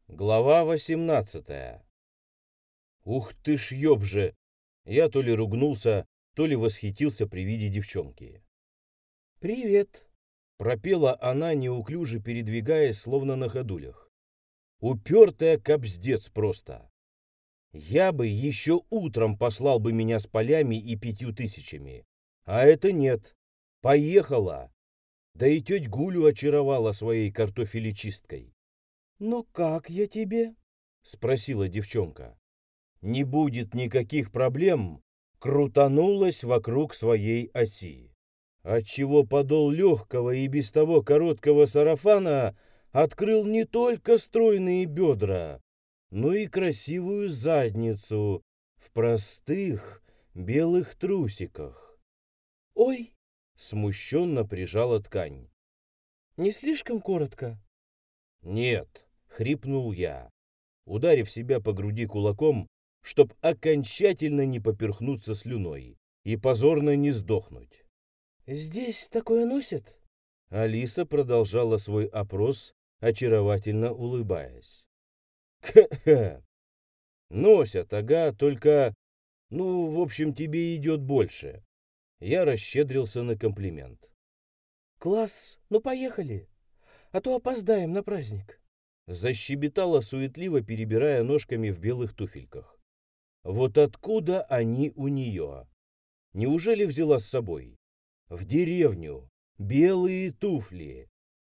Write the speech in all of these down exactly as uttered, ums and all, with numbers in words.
Глава восемнадцатая. Ух ты ж ёб же! Я то ли ругнулся, то ли восхитился при виде девчонки. «Привет!» — пропела она, неуклюже передвигаясь, словно на ходулях. Упертая кобздец просто. Я бы еще утром послал бы меня с полями и пятью тысячами. А это нет. Поехала. Да и теть Гулю очаровала своей картофелечисткой. «Ну как я тебе?» — спросила девчонка. Не будет никаких проблем, крутанулась вокруг своей оси, отчего подол легкого и без того короткого сарафана открыл не только стройные бедра, но и красивую задницу в простых белых трусиках. «Ой!» — смущенно прижала ткань. «Не слишком коротко?» «Нет», — хрипнул я, ударив себя по груди кулаком, чтоб окончательно не поперхнуться слюной и позорно не сдохнуть. «Здесь такое носят?» Алиса продолжала свой опрос, очаровательно улыбаясь. «Ха-ха! Носят, ага, только... Ну, в общем, тебе идет больше». Я расщедрился на комплимент. «Класс, ну поехали, а то опоздаем на праздник», защебетала суетливо, перебирая ножками в белых туфельках. Вот откуда они у нее? Неужели взяла с собой? В деревню. Белые туфли.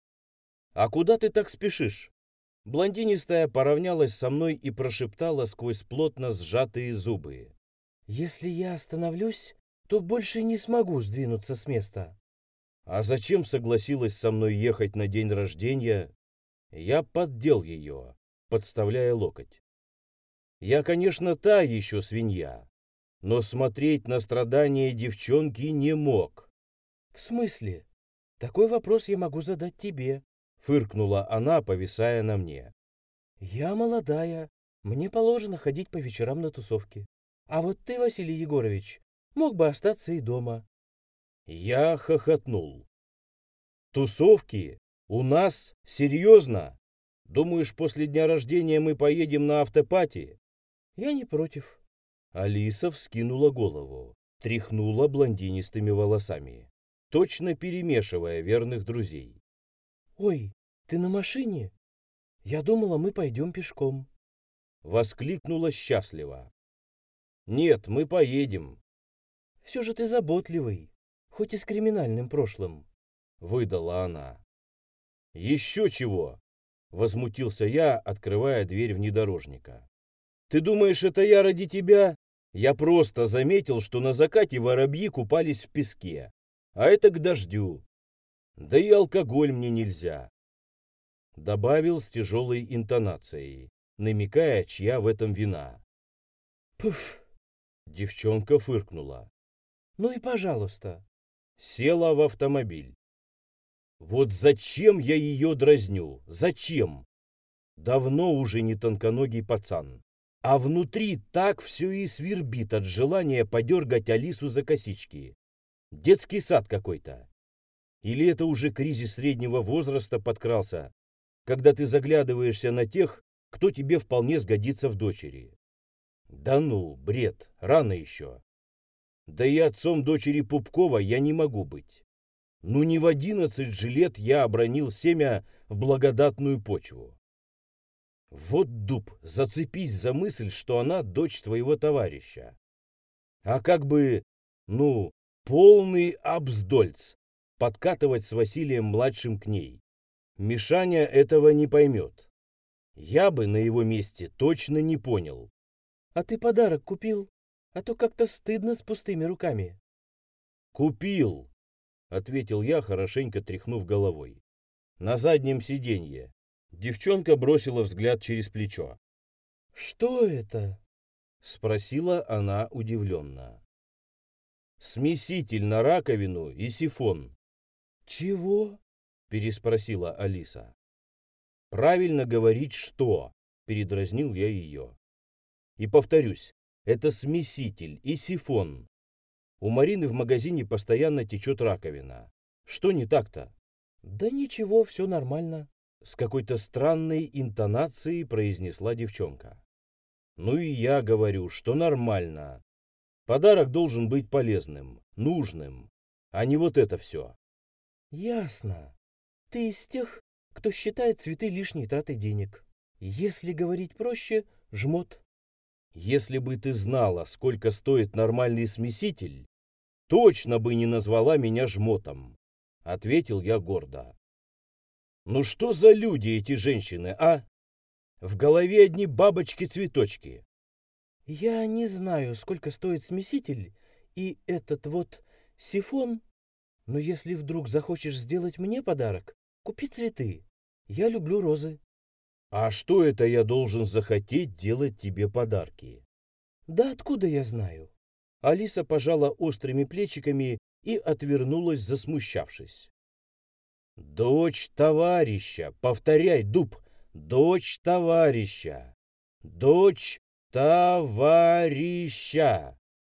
«А куда ты так спешишь?» Блондинистая поравнялась со мной и прошептала сквозь плотно сжатые зубы. «Если я остановлюсь, то больше не смогу сдвинуться с места». А зачем согласилась со мной ехать на день рождения? Я поддел ее, подставляя локоть. Я, конечно, та еще свинья, но смотреть на страдания девчонки не мог. «В смысле? Такой вопрос я могу задать тебе», — фыркнула она, повисая на мне. «Я молодая, мне положено ходить по вечерам на тусовки. А вот ты, Василий Егорович, мог бы остаться и дома». Я хохотнул. «Тусовки? У нас? Серьезно? Думаешь, после дня рождения мы поедем на автопати?» «Я не против». Алиса вскинула голову, тряхнула блондинистыми волосами, точно перемешивая верных друзей. «Ой, ты на машине? Я думала, мы пойдем пешком». Воскликнула счастливо. «Нет, мы поедем». «Все же ты заботливый, хоть и с криминальным прошлым», — выдала она. «Еще чего?» — возмутился я, открывая дверь внедорожника. «Ты думаешь, это я ради тебя? Я просто заметил, что на закате воробьи купались в песке, а это к дождю. Да и алкоголь мне нельзя», — добавил с тяжелой интонацией, намекая, чья в этом вина. «Пф!» — девчонка фыркнула. «Ну и пожалуйста». Села в автомобиль. Вот зачем я ее дразню? Зачем? Давно уже не тонконогий пацан. А внутри так все и свербит от желания подергать Алису за косички. Детский сад какой-то. Или это уже кризис среднего возраста подкрался, когда ты заглядываешься на тех, кто тебе вполне сгодится в дочери. Да ну, бред, рано еще. Да и отцом дочери Пупкова я не могу быть. Ну не в одиннадцать же лет я обронил семя в благодатную почву. Вот дуб, зацепись за мысль, что она дочь твоего товарища. А как бы, ну, полный абздольц подкатывать с Василием-младшим к ней. Мишаня этого не поймет. Я бы на его месте точно не понял. «А ты подарок купил? А то как-то стыдно с пустыми руками». «Купил», — ответил я, хорошенько тряхнув головой. «На заднем сиденье». Девчонка бросила взгляд через плечо. «Что это?» — спросила она удивленно. «Смеситель на раковину и сифон». «Чего?» — переспросила Алиса. «Правильно говорить, что?» — передразнил я ее. «И повторюсь, это смеситель и сифон. У Марины в магазине постоянно течет раковина. Что не так-то?» «Да ничего, все нормально». С какой-то странной интонацией произнесла девчонка. Ну и я говорю, что нормально. Подарок должен быть полезным, нужным, а не вот это все. Ясно. Ты из тех, кто считает цветы лишней тратой денег. Если говорить проще, жмот. Если бы ты знала, сколько стоит нормальный смеситель, точно бы не назвала меня жмотом, ответил я гордо. Ну что за люди эти женщины, а? В голове одни бабочки-цветочки. Я не знаю, сколько стоит смеситель и этот вот сифон, но если вдруг захочешь сделать мне подарок, купи цветы. Я люблю розы. А что это я должен захотеть делать тебе подарки? Да откуда я знаю? Алиса пожала острыми плечиками и отвернулась, засмущавшись. Дочь товарища, повторяй, дуб, дочь товарища, дочь товарища.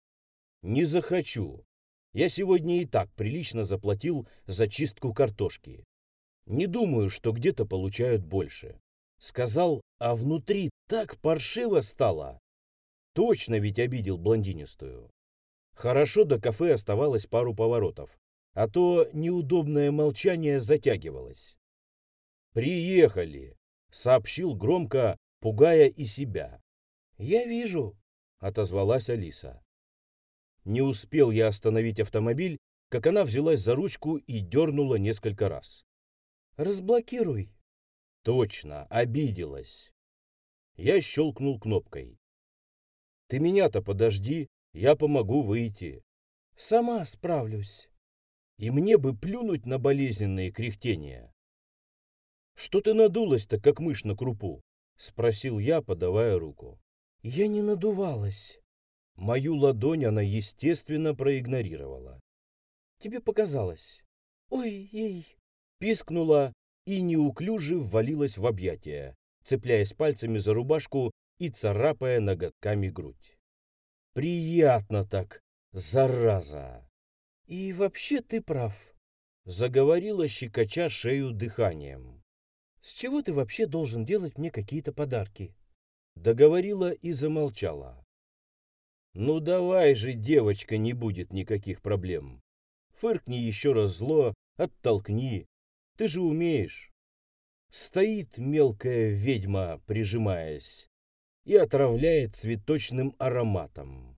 Не захочу. Я сегодня и так прилично заплатил за чистку картошки. Не думаю, что где-то получают больше. Сказал, а внутри так паршиво стало. Точно ведь обидел блондинистую. Хорошо, до кафе оставалось пару поворотов, а то неудобное молчание затягивалось. «Приехали!» — сообщил громко, пугая и себя. Я вижу, — отозвалась Алиса. Не успел я остановить автомобиль, как она взялась за ручку и дернула несколько раз. разблокируй. Точно, обиделась. Я щелкнул кнопкой. «Ты меня-то подожди, я помогу выйти». Сама справлюсь. И мне бы плюнуть на болезненные кряхтения. «Что ты надулась-то, как мышь на крупу?» — спросил я, подавая руку. Я не надувалась. Мою ладонь она, естественно, проигнорировала. Тебе показалось. Ой-ей. Пискнула и неуклюже ввалилась в объятия, цепляясь пальцами за рубашку и царапая ноготками грудь. «Приятно так, зараза!» И вообще ты прав. Заговорила, щекоча шею дыханием. С чего ты вообще должен делать мне какие-то подарки? Договорила и замолчала. «Ну давай же, девочка, не будет никаких проблем. Фыркни еще раз зло, оттолкни. Ты же умеешь». Стоит мелкая ведьма, прижимаясь, и отравляет цветочным ароматом.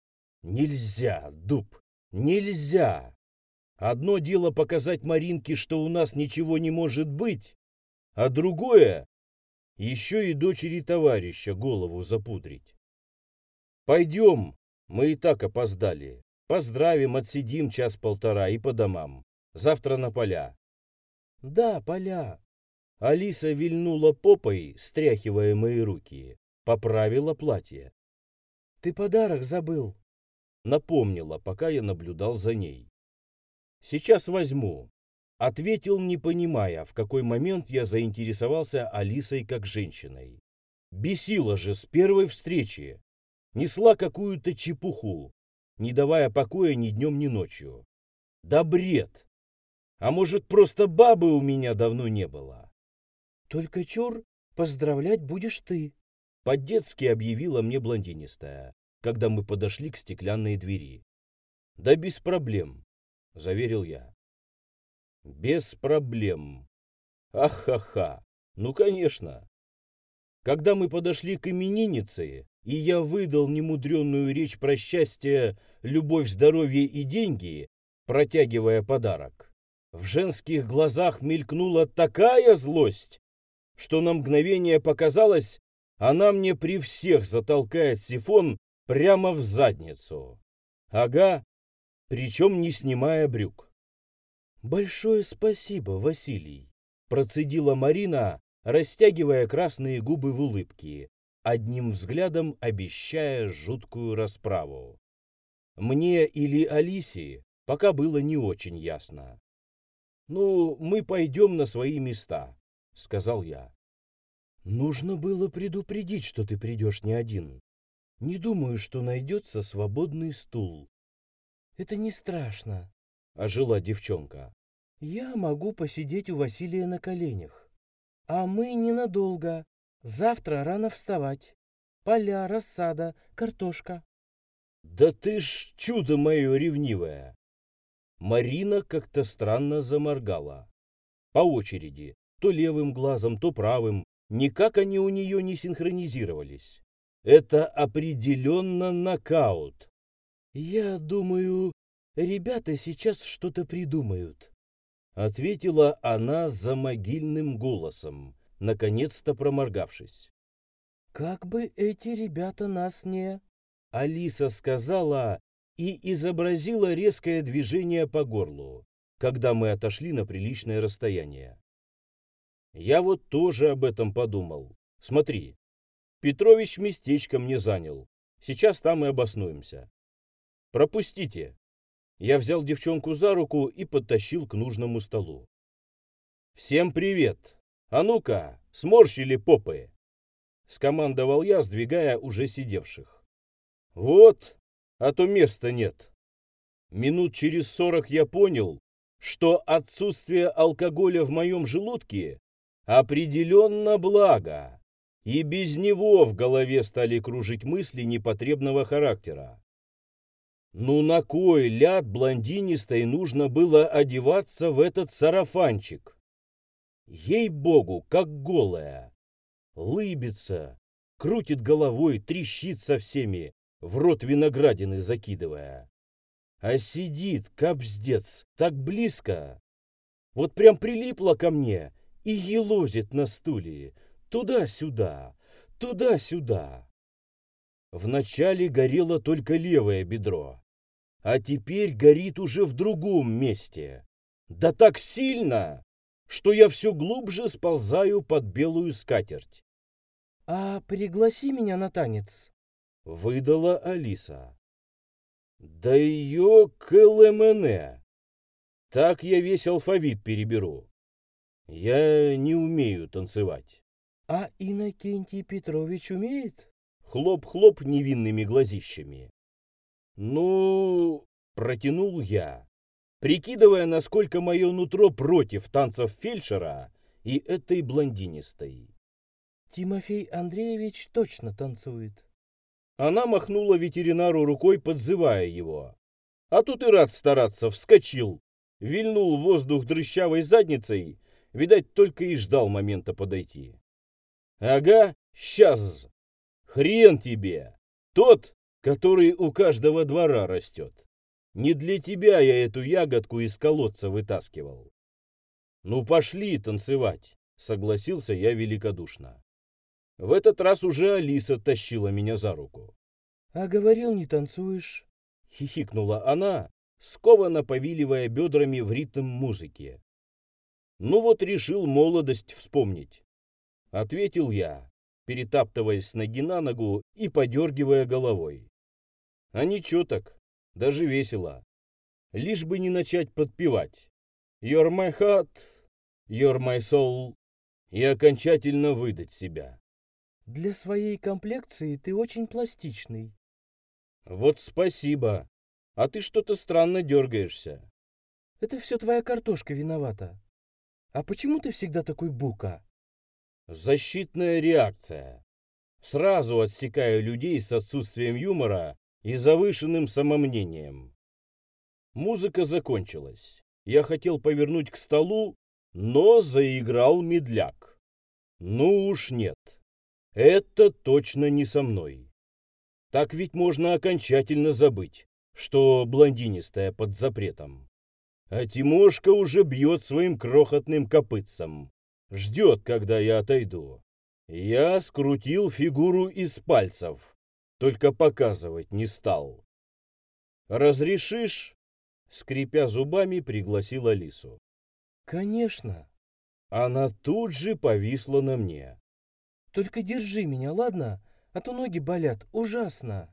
Нельзя, дуб, нельзя. Одно дело показать Маринке, что у нас ничего не может быть, а другое — еще и дочери товарища голову запудрить. Пойдем, мы и так опоздали. Поздравим, отсидим час-полтора и по домам. Завтра на поля. Да, поля. Алиса вильнула попой, стряхивая мои руки. Поправила платье. Ты подарок забыл. Напомнила, пока я наблюдал за ней. Сейчас возьму. Ответил, не понимая, в какой момент я заинтересовался Алисой как женщиной. Бесила же с первой встречи. Несла какую-то чепуху, не давая покоя ни днем, ни ночью. Да бред! А может, просто бабы у меня давно не было? Только чур, поздравлять будешь ты. По-детски объявила мне блондинистая, когда мы подошли к стеклянной двери. Да без проблем, заверил я. Без проблем. Ах-ха-ха. Ну, конечно. Когда мы подошли к имениннице, и я выдал немудренную речь про счастье, любовь, здоровье и деньги, протягивая подарок, в женских глазах мелькнула такая злость, что на мгновение показалось, она мне при всех затолкает сифон прямо в задницу. Ага, причем не снимая брюк. «Большое спасибо, Василий», — процедила Марина, растягивая красные губы в улыбке, одним взглядом обещая жуткую расправу. Мне или Алисе пока было не очень ясно. «Ну, мы пойдем на свои места», — сказал я. «Нужно было предупредить, что ты придешь не один. Не думаю, что найдется свободный стул». Это не страшно. — ожила девчонка. Я могу посидеть у Василия на коленях. А мы ненадолго. Завтра рано вставать. Поля, рассада, картошка. Да ты ж чудо мое ревнивое. Марина как-то странно заморгала. По очереди, то левым глазом, то правым. Никак они у нее не синхронизировались. Это определенно нокаут. Я думаю, ребята сейчас что-то придумают. Ответила она за могильным голосом, наконец-то проморгавшись. Как бы эти ребята нас не... Алиса сказала и изобразила резкое движение по горлу, когда мы отошли на приличное расстояние. Я вот тоже об этом подумал. Смотри, Петрович местечко мне занял. Сейчас там и обоснуемся. Пропустите. Я взял девчонку за руку и подтащил к нужному столу. Всем привет. А ну-ка, сморщили попы. Скомандовал я, сдвигая уже сидевших. Вот, а то места нет. Минут через сорок я понял, что отсутствие алкоголя в моем желудке определенно благо, и без него в голове стали кружить мысли непотребного характера. Ну на кой ляд блондинистой нужно было одеваться в этот сарафанчик? Ей-богу, как голая. Лыбится, крутит головой, трещит со всеми, в рот виноградины закидывая. А сидит, капздец, так близко. Вот прям прилипла ко мне и елозит на стуле. Туда-сюда, туда-сюда. Вначале горело только левое бедро, а теперь горит уже в другом месте. Да так сильно, что я все глубже сползаю под белую скатерть. «А пригласи меня на танец», — выдала Алиса. «Да ее КЛМН! Так я весь алфавит переберу. Я не умею танцевать». «А Иннокентий Петрович умеет?» Хлоп-хлоп невинными глазищами. «Ну...» — протянул я, прикидывая, насколько мое нутро против танцев фельдшера и этой блондинистой. «Тимофей Андреевич точно танцует». Она махнула ветеринару рукой, подзывая его. А тут и рад стараться, вскочил, вильнул в воздух дрыщавой задницей, видать, только и ждал момента подойти. «Ага, сейчас! Хрен тебе! Тот, который у каждого двора растет. Не для тебя я эту ягодку из колодца вытаскивал». «Ну пошли танцевать», — согласился я великодушно. В этот раз уже Алиса тащила меня за руку. «А говорил, не танцуешь», — хихикнула она, скованно повиливая бедрами в ритм музыки. «Ну вот решил молодость вспомнить», — ответил я, перетаптываясь с ноги на ногу и подергивая головой. А ничего так, даже весело. Лишь бы не начать подпевать «You're my heart, you're my soul» и окончательно выдать себя. «Для своей комплекции ты очень пластичный». «Вот спасибо. А ты что-то странно дергаешься». «Это все твоя картошка виновата. А почему ты всегда такой бука?» «Защитная реакция. Сразу отсекаю людей с отсутствием юмора и завышенным самомнением». Музыка закончилась. Я хотел повернуть к столу, но заиграл медляк. Ну уж нет. Это точно не со мной. Так ведь можно окончательно забыть, что блондинистая под запретом. А Тимошка уже бьет своим крохотным копытцем. Ждет, когда я отойду. Я скрутил фигуру из пальцев, только показывать не стал. «Разрешишь?» — скрипя зубами, пригласил Алису. «Конечно». Она тут же повисла на мне. «Только держи меня, ладно? А то ноги болят ужасно».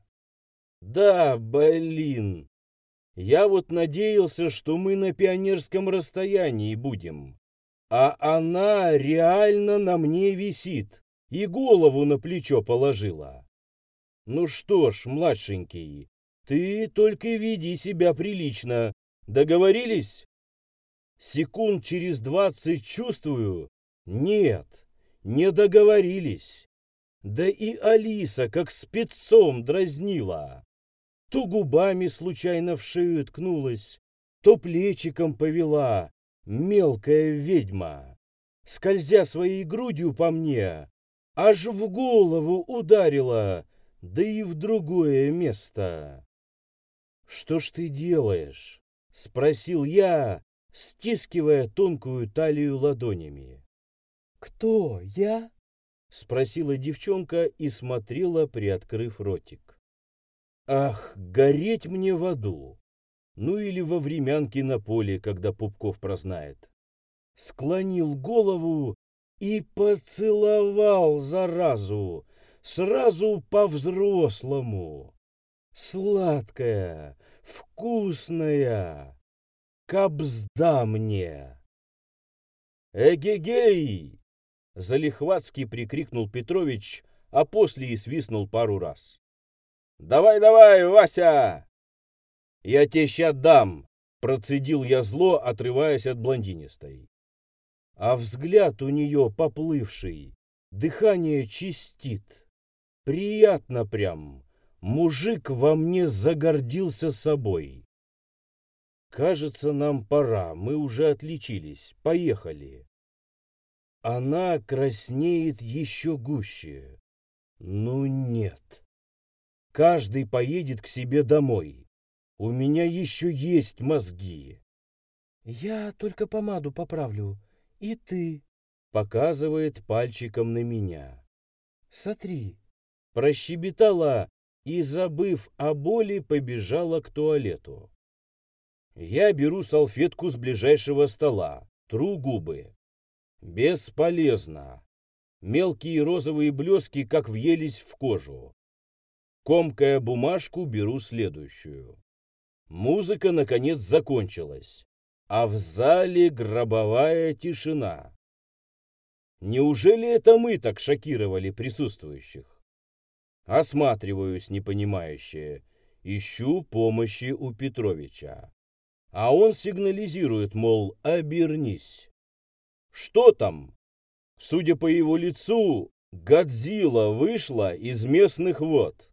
«Да, блин. Я вот надеялся, что мы на пионерском расстоянии будем. А она реально на мне висит и голову на плечо положила. Ну что ж, младшенький, ты только веди себя прилично. Договорились?» Секунд через двадцать чувствую, нет, Не договорились. Да и Алиса как спецом дразнила. То губами случайно в шею ткнулась, то плечиком повела, мелкая ведьма. Скользя своей грудью по мне, аж в голову ударила, да и в другое место. «Что ж ты делаешь?» — спросил я, стискивая тонкую талию ладонями. «Кто, я?» — спросила девчонка и смотрела, приоткрыв ротик. «Ах, гореть мне в аду! Ну или во времянке на поле, когда Пупков прознает». Склонил голову и поцеловал заразу, сразу по-взрослому. Сладкая, вкусная, кабзда мне. «Эгегей!» — залихватски прикрикнул Петрович, а после и свистнул пару раз. «Давай-давай, Вася!» «Я тебе ща дам!» — процедил я зло, отрываясь от блондинистой. А взгляд у нее поплывший, дыхание чистит. Приятно прям. Мужик во мне загордился собой. Кажется, нам пора, мы уже отличились, поехали. Она краснеет еще гуще. Ну нет. Каждый поедет к себе домой. У меня еще есть мозги. «Я только помаду поправлю. И ты?» — показывает пальчиком на меня. «Сотри». Прощебетала и, забыв о боли, побежала к туалету. Я беру салфетку с ближайшего стола, тру губы. Бесполезно. Мелкие розовые блески как въелись в кожу. Комкая бумажку, беру следующую. Музыка, наконец, закончилась, а в зале гробовая тишина. Неужели это мы так шокировали присутствующих? Осматриваюсь непонимающе, ищу помощи у Петровича. А он сигнализирует, мол, обернись. Что там? Судя по его лицу, Годзилла вышла из местных вод.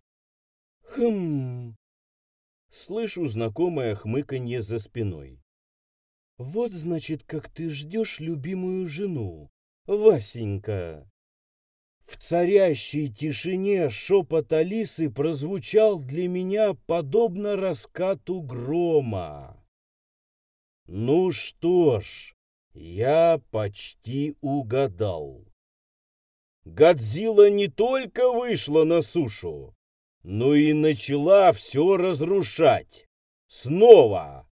Хм. Слышу знакомое хмыканье за спиной. Вот, значит, как ты ждешь любимую жену, Васенька. В царящей тишине шепот Алисы прозвучал для меня подобно раскату грома. Ну что ж, я почти угадал. Годзилла не только вышла на сушу, но и начала все разрушать. Снова.